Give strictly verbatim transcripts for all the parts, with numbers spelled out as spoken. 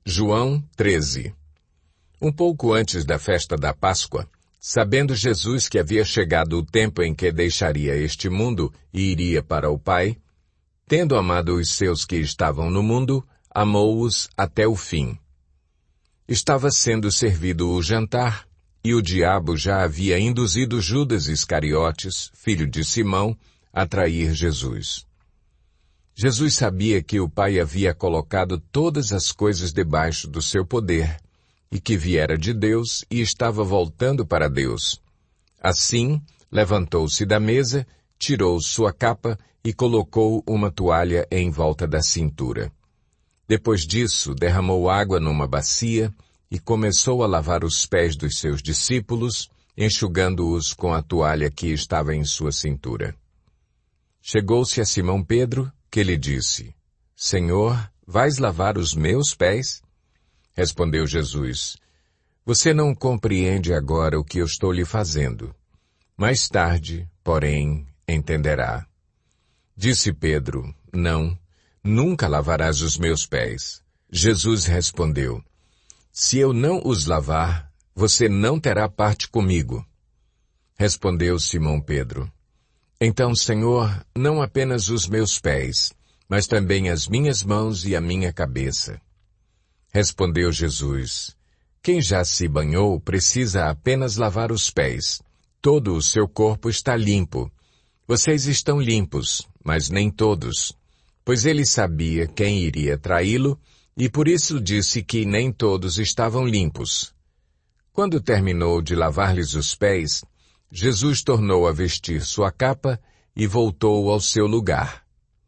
João treze. Um pouco antes da festa da Páscoa, sabendo Jesus que havia chegado o tempo em que deixaria este mundo e iria para o Pai, tendo amado os seus que estavam no mundo, amou-os até o fim. Estava sendo servido o jantar, e o diabo já havia induzido Judas Iscariotes, filho de Simão, a trair Jesus. Jesus sabia que o Pai havia colocado todas as coisas debaixo do seu poder, e que viera de Deus e estava voltando para Deus. Assim, levantou-se da mesa, tirou sua capa e colocou uma toalha em volta da cintura. Depois disso, derramou água numa bacia e começou a lavar os pés dos seus discípulos, enxugando-os com a toalha que estava em sua cintura. Chegou-se a Simão Pedro, que lhe disse: Senhor, vais lavar os meus pés? Respondeu Jesus: Você não compreende agora o que eu estou lhe fazendo. Mais tarde, porém, entenderá. Disse Pedro: Não, nunca lavarás os meus pés. Jesus respondeu: Se eu não os lavar, você não terá parte comigo. Respondeu Simão Pedro: Então, Senhor, não apenas os meus pés, mas também as minhas mãos e a minha cabeça. Respondeu Jesus: Quem já se banhou precisa apenas lavar os pés. Todo o seu corpo está limpo. Vocês estão limpos, mas nem todos. Pois ele sabia quem iria traí-lo, e por isso disse que nem todos estavam limpos. Quando terminou de lavar-lhes os pés, Jesus tornou a vestir sua capa e voltou ao seu lugar.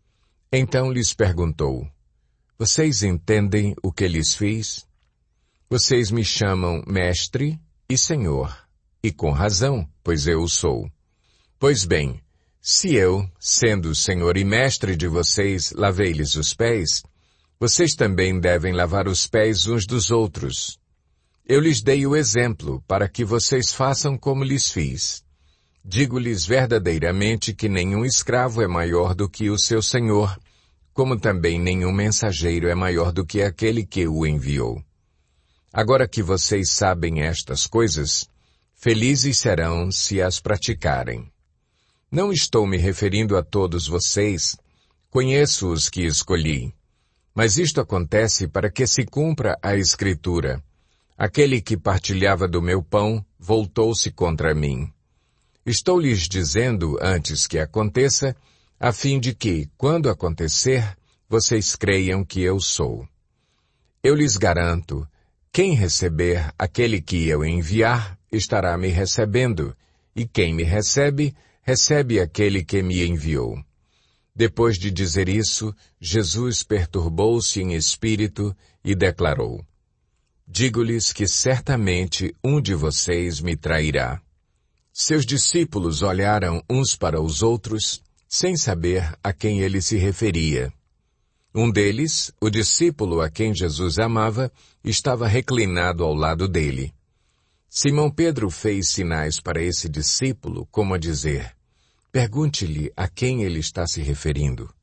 Então lhes perguntou: Vocês entendem o que lhes fiz? Vocês me chamam Mestre e Senhor, e com razão, pois eu o sou. Pois bem, se eu, sendo Senhor e Mestre de vocês, lavei-lhes os pés, vocês também devem lavar os pés uns dos outros. Eu lhes dei o exemplo para que vocês façam como lhes fiz. Digo-lhes verdadeiramente que nenhum escravo é maior do que o seu senhor, como também nenhum mensageiro é maior do que aquele que o enviou. Agora que vocês sabem estas coisas, felizes serão se as praticarem. Não estou me referindo a todos vocês, conheço os que escolhi. Mas isto acontece para que se cumpra a Escritura. Aquele que partilhava do meu pão voltou-se contra mim. Estou lhes dizendo antes que aconteça, a fim de que, quando acontecer, vocês creiam que eu sou. Eu lhes garanto, quem receber aquele que eu enviar, estará me recebendo, e quem me recebe, recebe aquele que me enviou. Depois de dizer isso, Jesus perturbou-se em espírito e declarou: Digo-lhes que certamente um de vocês me trairá. Seus discípulos olharam uns para os outros, sem saber a quem ele se referia. Um deles, o discípulo a quem Jesus amava, estava reclinado ao lado dele. Simão Pedro fez sinais para esse discípulo, como a dizer: Pergunte-lhe a quem ele está se referindo.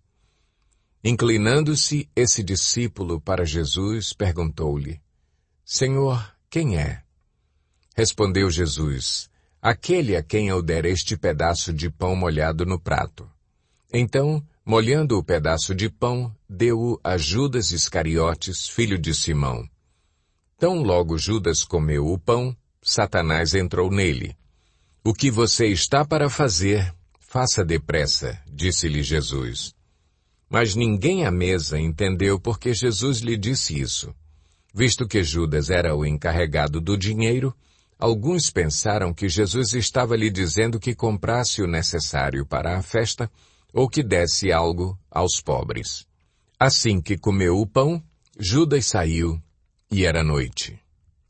Inclinando-se, esse discípulo para Jesus perguntou-lhe: Senhor, quem é? Respondeu Jesus: Aquele a quem eu der este pedaço de pão molhado no prato. Então, molhando o pedaço de pão, deu-o a Judas Iscariotes, filho de Simão. Tão logo Judas comeu o pão, Satanás entrou nele. O que você está para fazer, faça depressa, disse-lhe Jesus. Mas ninguém à mesa entendeu porque Jesus lhe disse isso. Visto que Judas era o encarregado do dinheiro, alguns pensaram que Jesus estava lhe dizendo que comprasse o necessário para a festa ou que desse algo aos pobres. Assim que comeu o pão, Judas saiu, e era noite.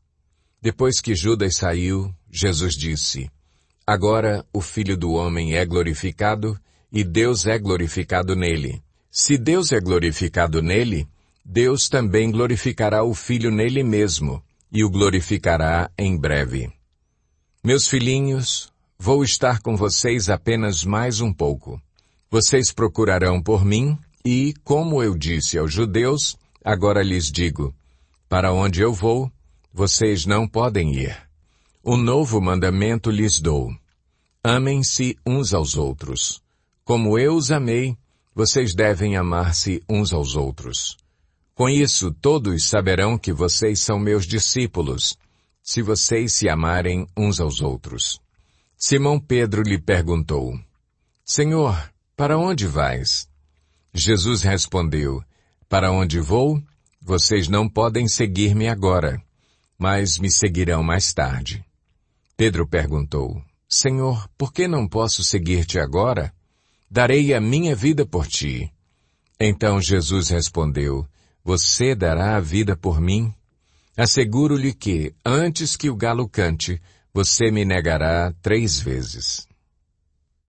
Depois que Judas saiu, Jesus disse: Agora o Filho do Homem é glorificado, e Deus é glorificado nele. Se Deus é glorificado nele, Deus também glorificará o Filho nele mesmo, e o glorificará em breve. Meus filhinhos, vou estar com vocês apenas mais um pouco. Vocês procurarão por mim, e, como eu disse aos judeus, agora lhes digo: Para onde eu vou, vocês não podem ir. Um novo mandamento lhes dou. Amem-se uns aos outros. Como eu os amei, vocês devem amar-se uns aos outros. Com isso, todos saberão que vocês são meus discípulos, se vocês se amarem uns aos outros. Simão Pedro lhe perguntou: Senhor, para onde vais? Jesus respondeu: Para onde vou? Vocês não podem seguir-me agora, mas me seguirão mais tarde. Pedro perguntou: Senhor, por que não posso seguir-te agora? Darei a minha vida por ti. Então Jesus respondeu: Você dará a vida por mim? Asseguro-lhe que, antes que o galo cante, você me negará três vezes.